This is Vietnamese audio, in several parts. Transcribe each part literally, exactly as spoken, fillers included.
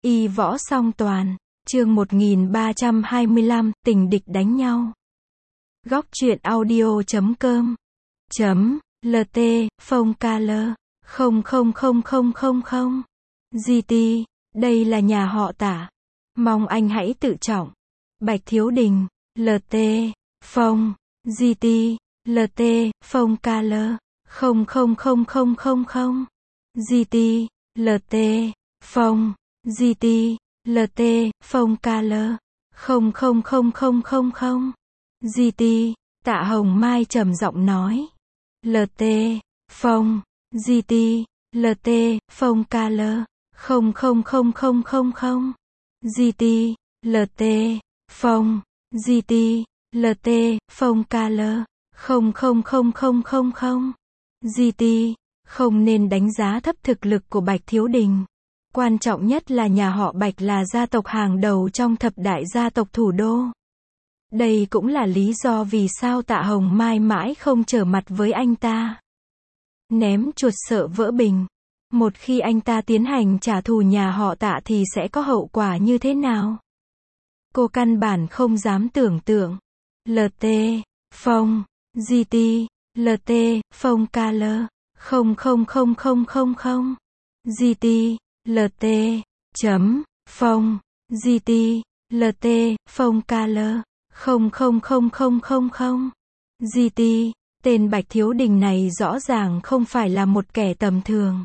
Y võ song toàn, chương một nghìn ba trăm hai mươi lăm, tình địch đánh nhau. Góc truyện audio chấm com chấm lt phông kl không không không không không không gt. Đây là nhà họ Tạ, mong anh hãy tự trọng. Bạch Thiếu Đình, lt phông gt lt phông kl không không không không không không gt lt phông gt lt phông kl không không không không không không gt. Tạ Hồng Mai trầm giọng nói, lt phông gt lt phông kl không không không không không không gt lt phông gt lt phông kl không không không không không không gt. Không nên đánh giá thấp thực lực của Bạch Thiếu Đình. Quan trọng nhất là nhà họ Bạch là gia tộc hàng đầu trong thập đại gia tộc thủ đô. Đây cũng là lý do vì sao Tạ Hồng Mai mãi không trở mặt với anh ta. Ném chuột sợ vỡ bình. Một khi anh ta tiến hành trả thù nhà họ Tạ thì sẽ có hậu quả như thế nào? Cô căn bản không dám tưởng tượng. lt phông gt lt phông kl không không không không không không gt lt chấm phông gt lt phông kl không không không không không không gt. Tên Bạch Thiếu Đình này rõ ràng không phải là một kẻ tầm thường.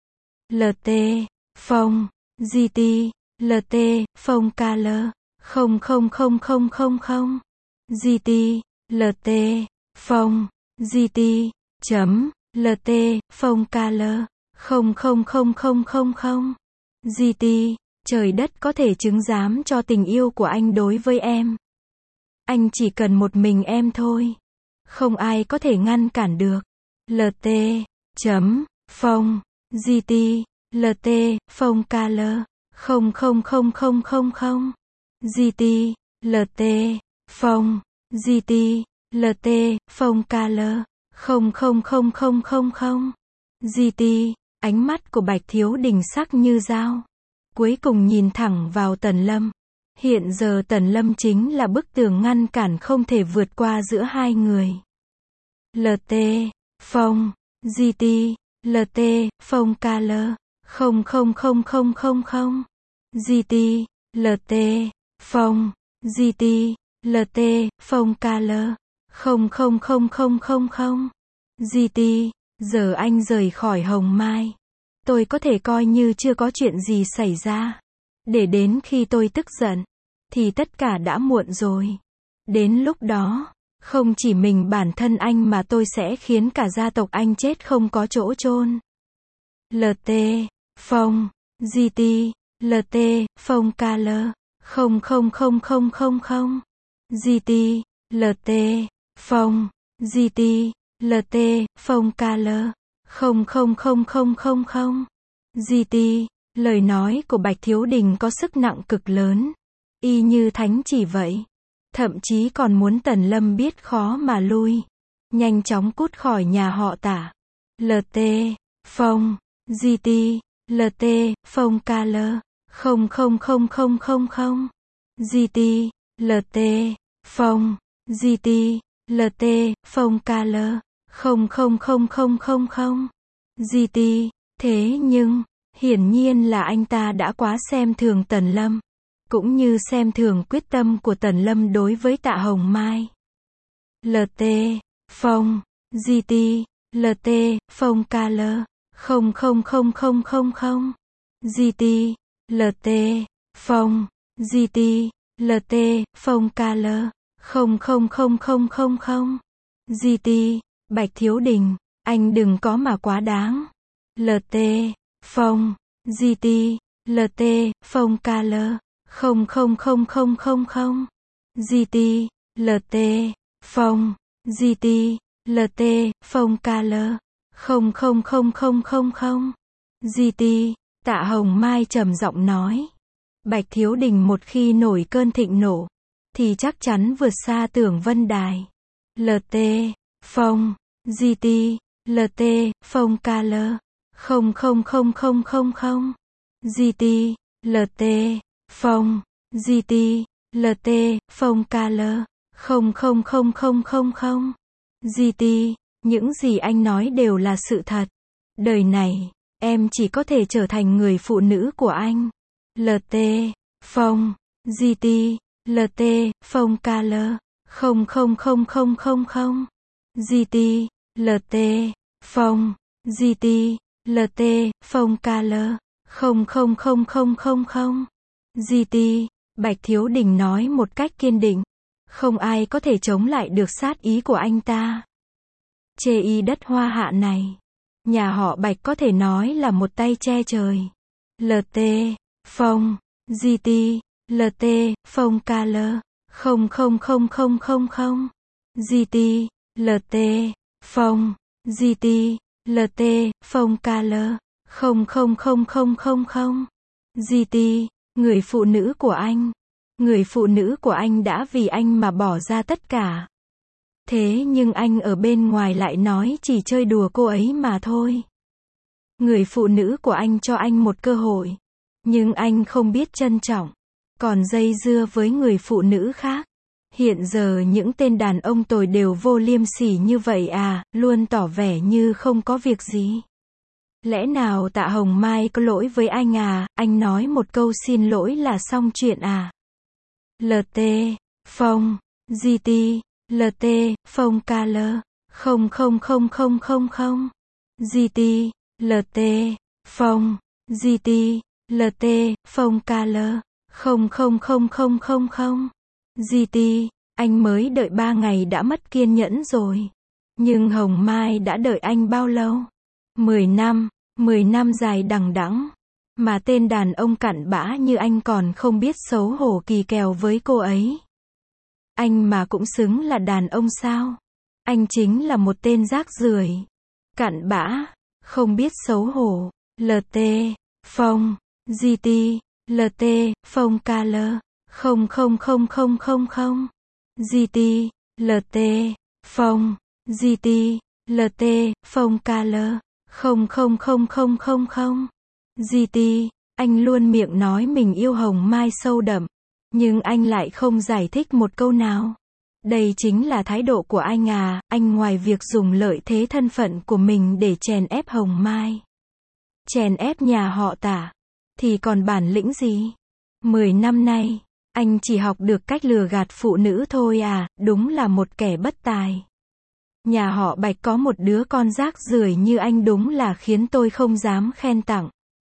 lt phông gt lt phông kl không không không không không không gt lt phông gt chấm lt phông kl không không không không không không gt. Trời đất có thể chứng giám cho tình yêu của anh đối với em. Anh chỉ cần một mình em thôi. Không ai có thể ngăn cản được. lt chấm phông gt lt phông kl không không không không không không gt lt phông gt lt phông kl không không không không không không gt. Ánh mắt của Bạch Thiếu Đình sắc như dao, cuối cùng nhìn thẳng vào Tần Lâm. Hiện giờ Tần Lâm chính là bức tường ngăn cản không thể vượt qua giữa hai người. lt phông gt lt phông kl không không không không không không gt lt phông gt lt phông kl không không không không không không gt. Giờ anh rời khỏi Hồng Mai, tôi có thể coi như chưa có chuyện gì xảy ra. Để đến khi tôi tức giận thì tất cả đã muộn rồi. Đến lúc đó, không chỉ mình bản thân anh mà tôi sẽ khiến cả gia tộc anh chết không có chỗ chôn. lt phông gt lt phông kl không không không không không không gt lt phông gt lt phông kl không không không không không không gt. Lời nói của Bạch Thiếu Đình có sức nặng cực lớn, y như thánh chỉ vậy. Thậm chí còn muốn Tần Lâm biết khó mà lui, nhanh chóng cút khỏi nhà họ Tạ. lt phông gt lt phông kl không không không không không không gt lt phông gt lt phông kl không không không không không không gt. Thế nhưng hiển nhiên là anh ta đã quá xem thường Tần Lâm, cũng như xem thường quyết tâm của Tần Lâm đối với Tạ Hồng Mai. lt phông gt lt phông kl không không không không không không gt lt phông gt lt phông kl không không không không không không gt. Bạch Thiếu Đình, anh đừng có mà quá đáng. lt phông gt lt phông kl không không không không không không gt lt phông gt lt phông kl không không không không không không gt. Tạ Hồng Mai trầm giọng nói, Bạch Thiếu Đình một khi nổi cơn thịnh nộ thì chắc chắn vượt xa Tưởng Vân Đài. lt phông gt lt phông kl không không không không không không gt lờ tê, phông, giê tê, lờ tê, phông ca lơ, không không không không không không, giê tê, những gì anh nói đều là sự thật. Đời này, em chỉ có thể trở thành người phụ nữ của anh. lờ tê, phông, giê tê, lờ tê, phông ca lơ, không không không không không không, giê tê, lờ tê, phông, giê tê, lờ tê, phông ca lơ, không không không không không không, giê tê, Bạch Thiếu Đình nói một cách kiên định. Không ai có thể chống lại được sát ý của anh ta. Chê y đất Hoa Hạ này. Nhà họ Bạch có thể nói là một tay che trời. lờ tê, phông, giê tê, lờ tê, phông ca lơ, không không không không không không, giê tê, lờ tê, phông, giê tê, lờ tê, phông ca lơ, không không không không không không, giê tê, người phụ nữ của anh. Người phụ nữ của anh đã vì anh mà bỏ ra tất cả. Thế nhưng anh ở bên ngoài lại nói chỉ chơi đùa cô ấy mà thôi. Người phụ nữ của anh cho anh một cơ hội. Nhưng anh không biết trân trọng. Còn dây dưa với người phụ nữ khác. Hiện giờ những tên đàn ông tồi đều vô liêm sỉ như vậy à, luôn tỏ vẻ như không có việc gì. Lẽ nào Tạ Hồng Mai có lỗi với anh à, anh nói một câu xin lỗi là xong chuyện à. lờ tê, phông, giê tê, lờ tê, phông ca lơ, không không không không không không, giê tê, lờ tê, phông, giê tê, lờ tê, phông ca lơ, không không không không không không, giê tê, anh mới đợi ba ngày đã mất kiên nhẫn rồi. Nhưng Hồng Mai đã đợi anh bao lâu? Mười năm, mười năm dài đằng đẵng. Mà tên đàn ông cặn bã như anh còn không biết xấu hổ kỳ kèo với cô ấy. Anh mà cũng xứng là đàn ông sao? Anh chính là một tên rác rưởi, cặn bã, không biết xấu hổ. lờ tê, phông, giê tê, lờ tê, phông ca lơ, không không không không không không, giê tê, lờ tê, phông, giê tê, lờ tê, phông ca lơ, không không không không không không. giê tê, anh luôn miệng nói mình yêu Hồng Mai sâu đậm, nhưng anh lại không giải thích một câu nào. Đây chính là thái độ của anh à, anh ngoài việc dùng lợi thế thân phận của mình để chèn ép Hồng Mai, chèn ép nhà họ Tạ, thì còn bản lĩnh gì? Mười năm nay, anh chỉ học được cách lừa gạt phụ nữ thôi à, đúng là một kẻ bất tài. Nhà họ Bạch có một đứa con rác rưởi như anh đúng là khiến tôi không dám khen tặng.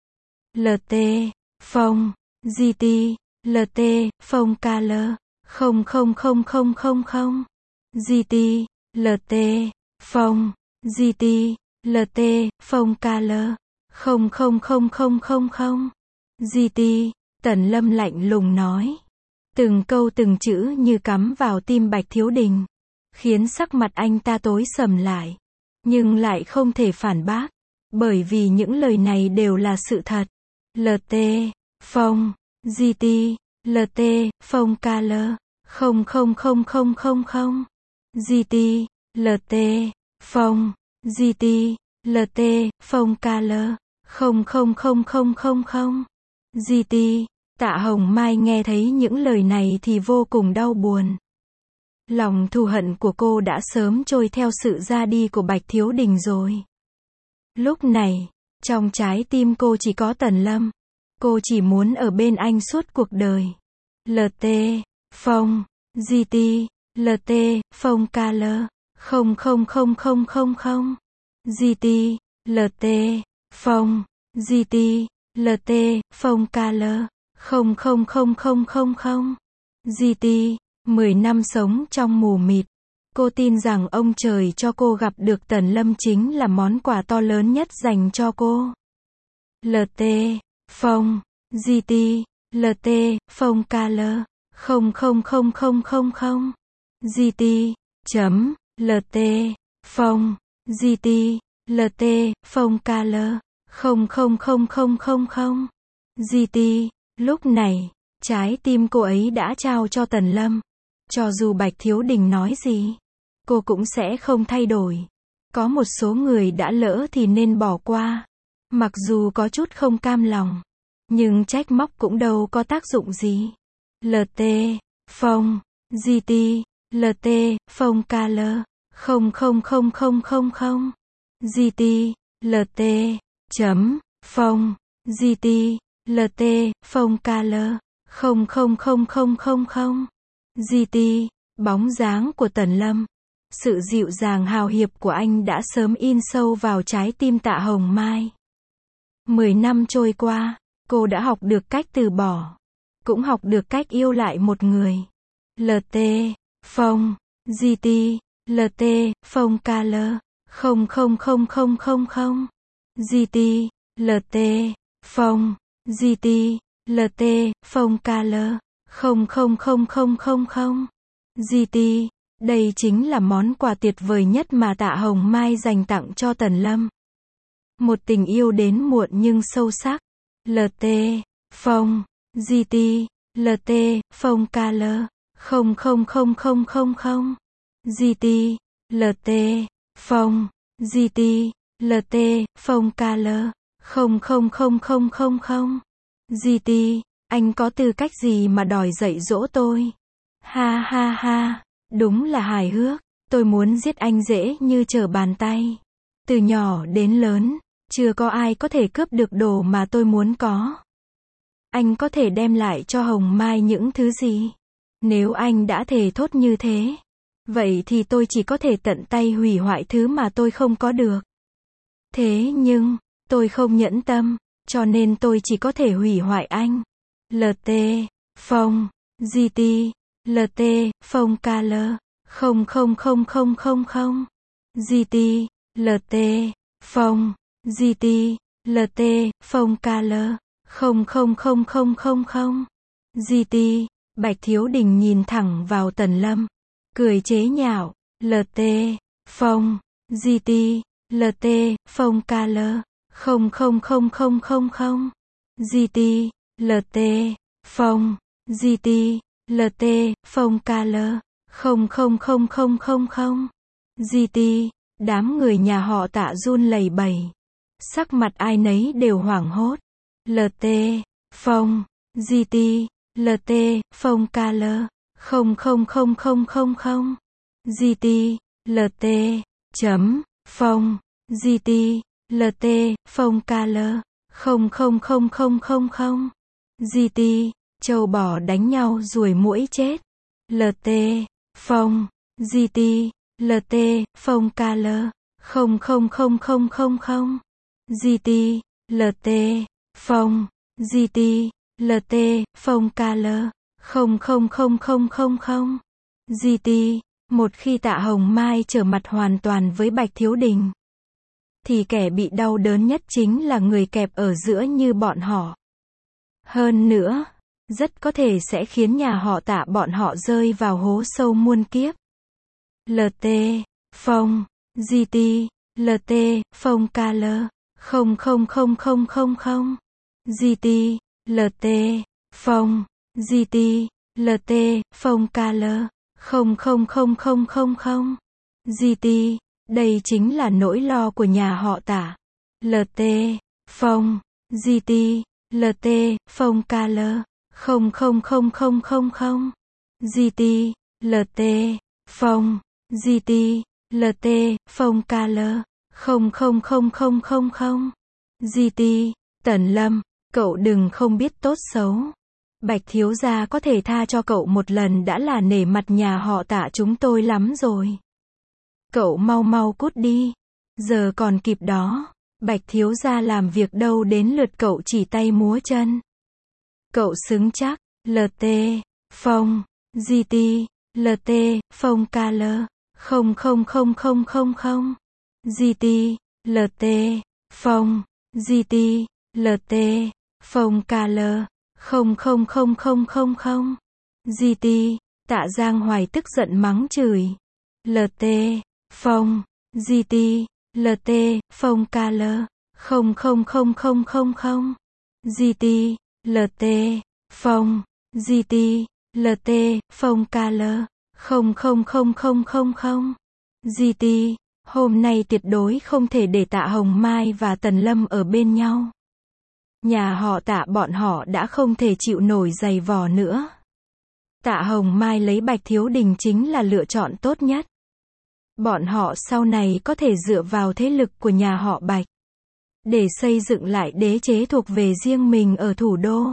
lờ tê, phông, giê tê, lờ tê, phông ca lơ, không không không không không không, giê tê, lờ tê, phông, giê tê, lờ tê, phông ca lơ, không không không không không không, giê tê, Tần Lâm lạnh lùng nói. Từng câu từng chữ như cắm vào tim Bạch Thiếu Đình, khiến sắc mặt anh ta tối sầm lại. Nhưng lại không thể phản bác, bởi vì những lời này đều là sự thật. lờ tê, phông, giê tê, lờ tê, phông ca lơ, không không không không không không, giê tê, lờ tê, phông, giê tê, lờ tê, phông ca lơ, không không không không không không, giê tê. Tạ Hồng Mai nghe thấy những lời này thì vô cùng đau buồn. Lòng thù hận của cô đã sớm trôi theo sự ra đi của Bạch Thiếu Đình rồi. Lúc này, trong trái tim cô chỉ có Tần Lâm. Cô chỉ muốn ở bên anh suốt cuộc đời. lờ tê, phông, giê tê, lờ tê, phông ca lơ, không không không không không không, giê tê, lờ tê, phông, giê tê, lờ tê, phông ca lơ, không không không không không không, giê tê. Mười năm sống trong mù mịt, cô tin rằng ông trời cho cô gặp được Tần Lâm chính là món quà to lớn nhất dành cho cô. lờ tê, phông, giê tê, lờ tê, phông ca lơ, không không không không không không, giê tê, chấm, lờ tê, phông, giê tê, lờ tê, phông ca lơ, không không không không không không, giê tê. Lúc này, trái tim cô ấy đã trao cho Tần Lâm. Cho dù Bạch Thiếu Đình nói gì, cô cũng sẽ không thay đổi. Có một số người đã lỡ thì nên bỏ qua. Mặc dù có chút không cam lòng. Nhưng trách móc cũng đâu có tác dụng gì. lờ tê, phông, giê tê, lờ tê, phông ca lơ, không không không không không không, giê tê, lờ tê, chấm, phông, giê tê, lờ tê, phông ca lơ, không không không không không không, giê tê, bóng dáng của Tần Lâm. Sự dịu dàng hào hiệp của anh đã sớm in sâu vào trái tim Tạ Hồng Mai. Mười năm trôi qua, cô đã học được cách từ bỏ, cũng học được cách yêu lại một người. lờ tê, phông, giê tê, lờ tê, phông ca lơ, không không không không không không, giê tê, lờ tê, phông, giê tê, lờ tê, phông ca lơ, không không không không không không, giê tê. Đây chính là món quà tuyệt vời nhất mà Tạ Hồng Mai dành tặng cho Tần Lâm. Một tình yêu đến muộn nhưng sâu sắc. lờ tê, phông, giê tê, lờ tê, phông ca lơ, không không không không không không, giê tê, lờ tê, phông, giê tê, lờ tê, phông ca lơ, không không không không không không, giê tê, anh có tư cách gì mà đòi dạy dỗ tôi? Ha ha ha, đúng là hài hước, tôi muốn giết anh dễ như trở bàn tay. Từ nhỏ đến lớn, chưa có ai có thể cướp được đồ mà tôi muốn có. Anh có thể đem lại cho Hồng Mai những thứ gì? Nếu anh đã thề thốt như thế, vậy thì tôi chỉ có thể tận tay hủy hoại thứ mà tôi không có được. Thế nhưng, tôi không nhẫn tâm, cho nên tôi chỉ có thể hủy hoại anh. lờ tê, phông, giê tê, lờ tê, phông ca lơ, không không không không không không, giê tê, lờ tê, phông, giê tê, lờ tê, phông ca lơ, không không không không không không, giê tê. Bạch Thiếu Đình nhìn thẳng vào Tần Lâm, cười chế nhạo. lờ tê, phông, giê tê, lờ tê, phông ca lơ, không không không không không không, giê tê, lờ tê, phông, giê tê, lờ tê, phông ca lơ, không không không không không không, giê tê. Đám người nhà họ Tạ run lẩy bẩy, sắc mặt ai nấy đều hoảng hốt. lờ tê, phông, giê tê, lờ tê, phông ca lơ, không không không không không không, giê tê, lờ tê, chấm, phông, giê tê, lờ tê, phông ca lơ, không không không không không không, giê tê. Trâu bò đánh nhau ruồi muỗi chết. lờ tê, phông, giê tê, lờ tê, phông ca lơ, không không không không không không, giê tê, lờ tê, phông, giê tê, lờ tê, phông ca lơ, không không không không không không, giê tê. Một khi Tạ Hồng Mai trở mặt hoàn toàn với Bạch Thiếu Đình, thì kẻ bị đau đớn nhất chính là người kẹp ở giữa như bọn họ. Hơn nữa, rất có thể sẽ khiến nhà họ Tạ bọn họ rơi vào hố sâu muôn kiếp. lờ tê, phông, giê tê, lờ tê, phông ca lơ, không không không không không không, giê tê, lờ tê, phông, giê tê, lờ tê, phông ca lơ, không không không không không không, giê tê. Đây chính là nỗi lo của nhà họ Tạ. lờ tê, phông, giê tê, lờ tê, phông ca lơ, không không không không không không, giê tê, lờ tê, phông, giê tê, lờ tê, phông ca lơ, không không không không không không, giê tê. Tần Lâm, cậu đừng không biết tốt xấu. Bạch thiếu gia có thể tha cho cậu một lần đã là nể mặt nhà họ Tạ chúng tôi lắm rồi. Cậu mau mau cút đi, giờ còn kịp đó. Bạch thiếu gia làm việc đâu đến lượt cậu chỉ tay múa chân. Cậu xứng chắc. lờ tê, phông, giê tê, lờ tê, phông ca lơ, không không không không không không, giê tê, lờ tê, phông, giê tê, lờ tê, phông ca lơ, không không không không không không, giê tê. Tạ Giang Hoài tức giận mắng chửi. lờ tê, phông, giê tê, lờ tê, phông ca lơ, không không không không không không, giê tê, lờ tê, phông, giê tê, lờ tê, phông ca lơ, không không không không không không, giê tê. Hôm nay tuyệt đối không thể để Tạ Hồng Mai và Tần Lâm ở bên nhau. Nhà họ Tạ bọn họ đã không thể chịu nổi giày vò nữa. Tạ Hồng Mai lấy Bạch Thiếu Đình chính là lựa chọn tốt nhất. Bọn họ sau này có thể dựa vào thế lực của nhà họ Bạch để xây dựng lại đế chế thuộc về riêng mình ở thủ đô.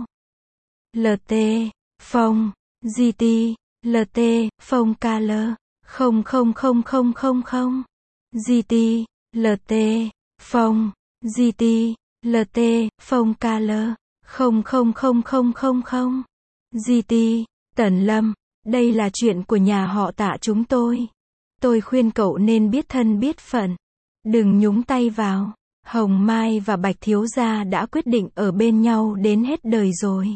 lờ tê, Phong, giê tê, lờ tê, Phong ca lơ, không không không không không không, giê tê, lờ tê, Phong, giê tê, lờ tê, Phong ca lơ, không không không không không không, giê tê, Tần Lâm, đây là chuyện của nhà họ Tạ chúng tôi. Tôi khuyên cậu nên biết thân biết phận. Đừng nhúng tay vào. Hồng Mai và Bạch thiếu gia đã quyết định ở bên nhau đến hết đời rồi.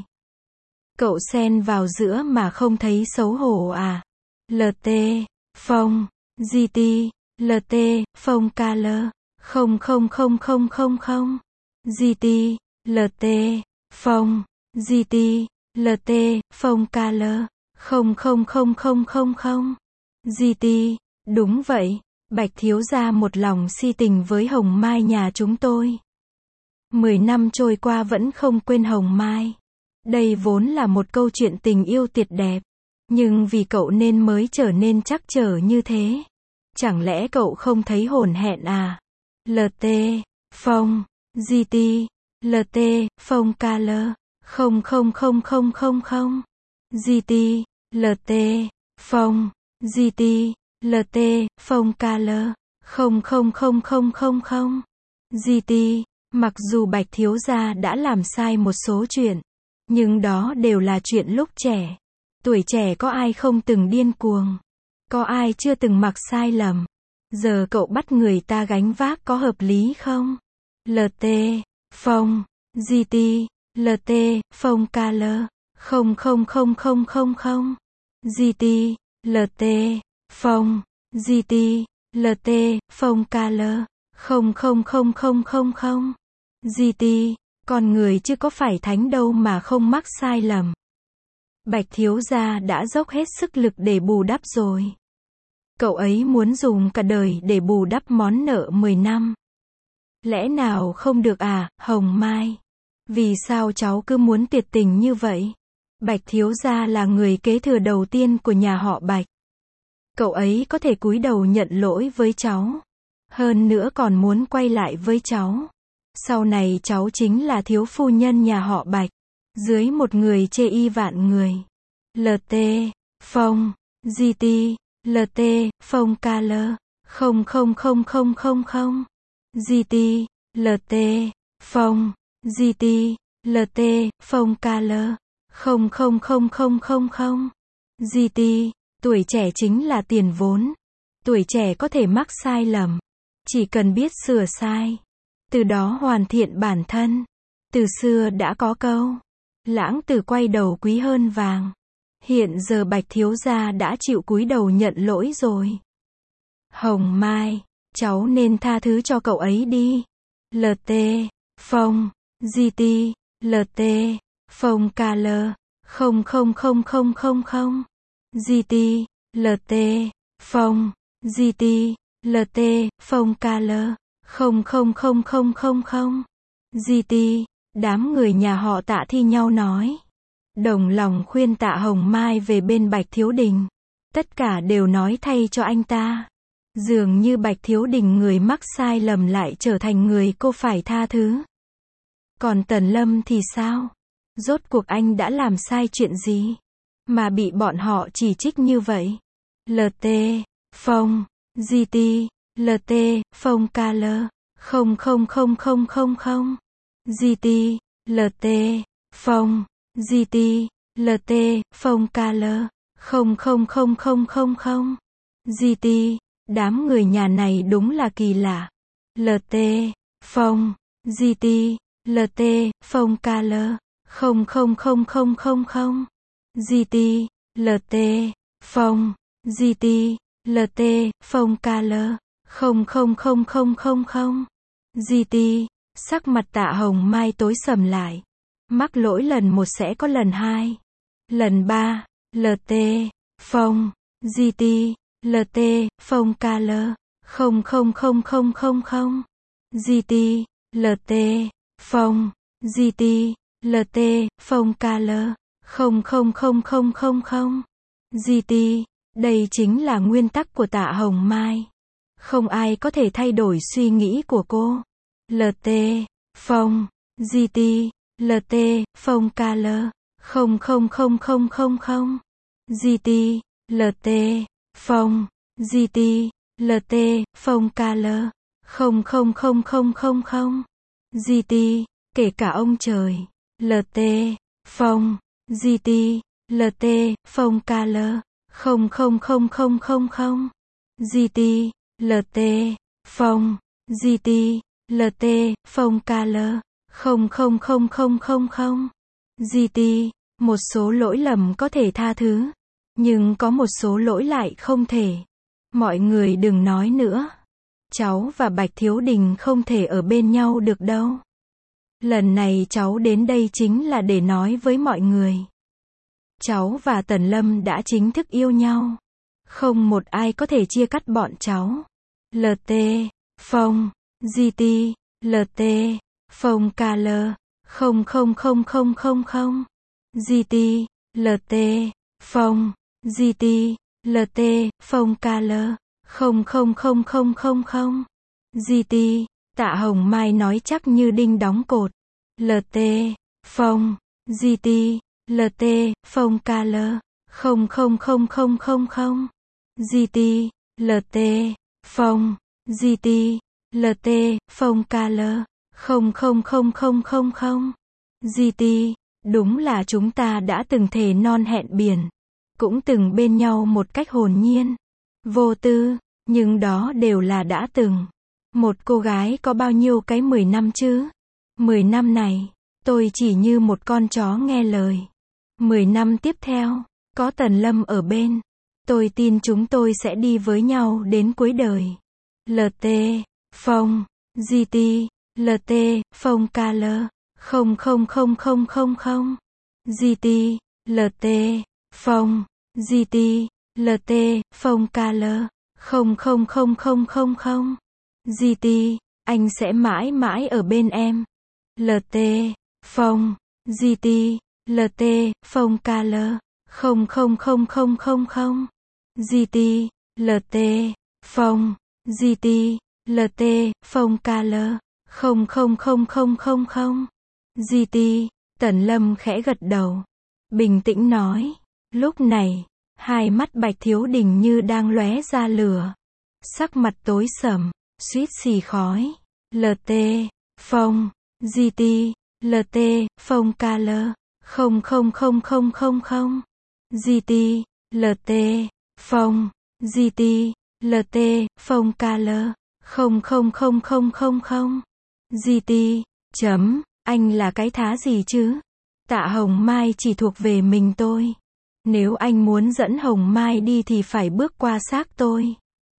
Cậu xen vào giữa mà không thấy xấu hổ à? lờ tê, Phong, giê tê, lờ tê, Phong ca lơ, không không không không không không, giê tê, lờ tê, Phong, giê tê, lờ tê, Phong ca lơ, không không không không không không, giê tê, đúng vậy. Bạch thiếu gia một lòng si tình với Hồng Mai nhà chúng tôi. Mười năm trôi qua vẫn không quên Hồng Mai. Đây vốn là một câu chuyện tình yêu tuyệt đẹp. Nhưng vì cậu nên mới trở nên trắc trở như thế. Chẳng lẽ cậu không thấy hổn hẹn à? lờ tê, Phong, giê tê, lờ tê, Phong ca lơ, không không không không không không, giê tê, lờ tê, Phong, giê tê, lờ tê, Phong ca lơ, không không không không không không, giê tê, mặc dù Bạch thiếu gia đã làm sai một số chuyện, nhưng đó đều là chuyện lúc trẻ. Tuổi trẻ có ai không từng điên cuồng, có ai chưa từng mặc sai lầm. Giờ cậu bắt người ta gánh vác có hợp lý không? lờ tê, Phong, giê tê, lờ tê, Phong ca lơ, không không không không không không, giê tê, lờ tê, Phong, giê tê, lờ tê, Phong ca lơ, không không không không không không, giê tê, con người chứ có phải thánh đâu mà không mắc sai lầm. Bạch thiếu gia đã dốc hết sức lực để bù đắp rồi. Cậu ấy muốn dùng cả đời để bù đắp món nợ mười năm. Lẽ nào không được à, Hồng Mai? Vì sao cháu cứ muốn tuyệt tình như vậy? Bạch thiếu gia là người kế thừa đầu tiên của nhà họ Bạch. Cậu ấy có thể cúi đầu nhận lỗi với cháu. Hơn nữa còn muốn quay lại với cháu. Sau này cháu chính là thiếu phu nhân nhà họ Bạch. Dưới một người chê y vạn người. lờ tê, Phong, giê tê, lờ tê, Phong ca lơ, không không không không không không, giê tê, lờ tê, Phong, giê tê, lờ tê, Phong ca lơ, không không không không không không, giê tê, tuổi trẻ chính là tiền vốn. Tuổi trẻ có thể mắc sai lầm. Chỉ cần biết sửa sai. Từ đó hoàn thiện bản thân. Từ xưa đã có câu. Lãng tử quay đầu quý hơn vàng. Hiện giờ Bạch thiếu gia đã chịu cúi đầu nhận lỗi rồi. Hồng Mai, cháu nên tha thứ cho cậu ấy đi. lờ tê, Phong, giê tê, lờ tê, Phong ca lơ, không không không không không không, giê tê, lờ tê, Phong, giê tê, lờ tê, Phong ca lơ, không không không không không không, giê tê. Đám người nhà họ Tạ thi nhau nói. Đồng lòng khuyên Tạ Hồng Mai về bên Bạch Thiếu Đình. Tất cả đều nói thay cho anh ta. Dường như Bạch Thiếu Đình người mắc sai lầm lại trở thành người cô phải tha thứ. Còn Tần Lâm thì sao? Rốt cuộc anh đã làm sai chuyện gì? Mà bị bọn họ chỉ trích như vậy. lờ tê, Phong, giê tê, lờ tê, Phong ca lơ, không không không không không không, giê tê, lờ tê, Phong, giê tê, lờ tê, Phong ca lơ, không không không không không không, giê tê. Đám người nhà này đúng là kỳ lạ. lờ tê, Phong, giê tê, lờ tê, Phong ca lơ, không không không không không không, giê tê, lờ tê, Phong, giê tê, lờ tê, Phong ca lơ, không không không không không không, giê tê. Sắc mặt Tạ Hồng Mai tối sầm lại. Mắc lỗi lần một sẽ có lần hai. Lần ba, lờ tê, Phong, giê tê, lờ tê, Phong ca lơ, không không không không không không, giê tê, lờ tê, Phong, giê tê, lờ tê, phông ca lơ, không không không không không không. giê tê, đây chính là nguyên tắc của Tạ Hồng Mai. Không ai có thể thay đổi suy nghĩ của cô. lờ tê, phông, giê tê, lờ tê, phông ca lơ, không không không không không không. giê tê, lờ tê, phông, giê tê, lờ tê, phông ca lơ, không không không không không không. giê tê, kể cả ông trời. lờ tê, phông, giê tê, lờ tê, phông ca lơ, không không không không không không. giê tê, lờ tê, phông, giê tê, lờ tê, phông ca lơ, không không không không không không. giê tê, một số lỗi lầm có thể tha thứ, nhưng có một số lỗi lại không thể. Mọi người đừng nói nữa. Cháu và Bạch Thiếu Đình không thể ở bên nhau được đâu. Lần này cháu đến đây chính là để nói với mọi người. Cháu và Tần Lâm đã chính thức yêu nhau. Không một ai có thể chia cắt bọn cháu. lờ tê, phông, giê tê, lờ tê, phông ca lơ, không không không không không không. giê tê, lờ tê, phông, giê tê, lờ tê, phông ca lơ, không không không không không không. giê tê, Tạ Hồng Mai nói chắc như đinh đóng cột. lờ tê, phông, giê tê, lờ tê, phông ca lơ, không không không không không không. giê tê, lờ tê, phông, giê tê, lờ tê, phông ca lơ, không không không không không không. giê tê, đúng là chúng ta đã từng thề non hẹn biển, cũng từng bên nhau một cách hồn nhiên, vô tư, nhưng đó đều là đã từng. Một cô gái có bao nhiêu cái mười năm chứ? Mười năm này, tôi chỉ như một con chó nghe lời. Mười năm tiếp theo, có Tần Lâm ở bên, tôi tin chúng tôi sẽ đi với nhau đến cuối đời. lờ tê, phông, giê tê, lờ tê, phông ca lơ, không không không không không không. giê tê, lờ tê, phông, giê tê, lờ tê, phông ca lơ, không không không không không không. giê tê, anh sẽ mãi mãi ở bên em. lờ tê, phông, giê tê, lờ tê, phông ca lơ, không không không không không không. giê tê, lờ tê, phông, giê tê, lờ tê, phông ca lơ, không không không không không không. giê tê, Tần Lâm khẽ gật đầu, bình tĩnh nói. Lúc này, hai mắt Bạch Thiếu Đình như đang lóe ra lửa, sắc mặt tối sầm, suýt xì khói. lờ tê, phông, giê tê, lờ tê, phông ca lơ, không không không không không không. giê tê, lờ tê, phông, giê tê, lờ tê, phông ca lơ, không không không không không không. giê tê, chấm, anh là cái thá gì chứ? Tạ Hồng Mai chỉ thuộc về mình tôi. Nếu anh muốn dẫn Hồng Mai đi thì phải bước qua xác tôi.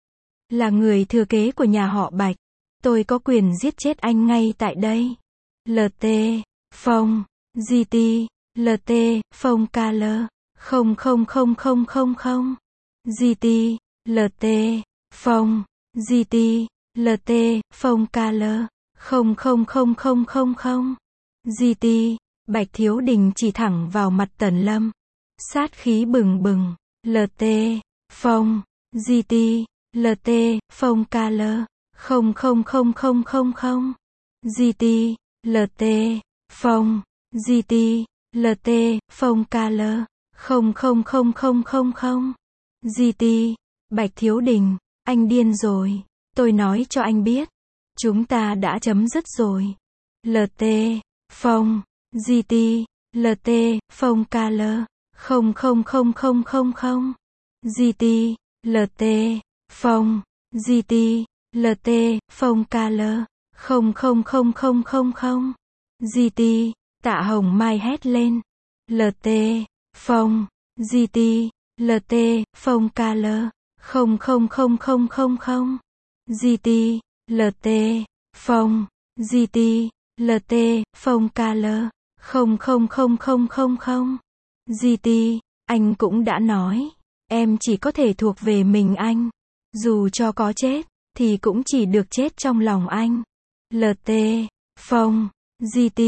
Là người thừa kế của nhà họ Bạch, tôi có quyền giết chết anh ngay tại đây. lờ tê, phông, giê tê, lờ tê, phông ca lơ, không không không không không không. giê tê, lờ tê, phông, giê tê, lờ tê, phông ca lơ, không không không không không không. giê tê, Bạch Thiếu Đình chỉ thẳng vào mặt Tần Lâm, sát khí bừng bừng. lờ tê, phông, giê tê, lờ tê, phông ca lơ, không không không không không không. giê tê, lờ tê, phông, giê tê, lờ tê, phông ca lơ, không không không không không không. giê tê, Bạch Thiếu Đình, anh điên rồi, tôi nói cho anh biết, chúng ta đã chấm dứt rồi. lờ tê, phông, giê tê, lờ tê, phông ca lơ, không không không không không không. giê tê, lờ tê, phông, giê tê, lờ tê, phông ca lơ, không không không không không không. giê tê, Tạ Hồng Mai hét lên. lờ tê, phông, giê tê, lờ tê, phông ca lơ, không không không không không không. giê tê, lờ tê, phông, giê tê, lờ tê, phông ca lơ, không không không không không không. giê tê, anh cũng đã nói, em chỉ có thể thuộc về mình anh. Dù cho có chết, thì cũng chỉ được chết trong lòng anh. lờ tê, phông, giê tê,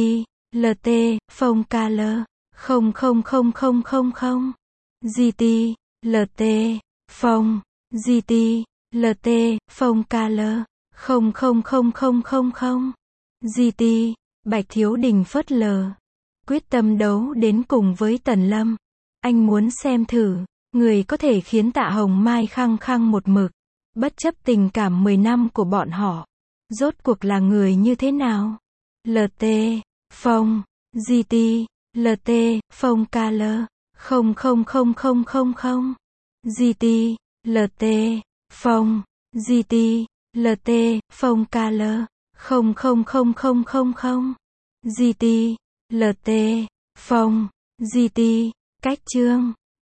lờ tê, phông ca lơ, không không không không không không, giê tê, lờ tê, phông, giê tê, lờ tê, phông ca lơ, không không không không không không, giê tê, Bạch Thiếu Đình phớt lờ, quyết tâm đấu đến cùng với Tần Lâm. Anh muốn xem thử, người có thể khiến Tạ Hồng Mai khăng khăng một mực, bất chấp tình cảm mười năm của bọn họ, rốt cuộc là người như thế nào? lờ tê, phông, giê tê, lờ tê, phông ca lơ, không không không không không không, giê tê, lờ tê, phông, giê tê, lờ tê, phông ca lơ, không không không không không không, giê tê, lờ tê, phông, giê tê, cách chương.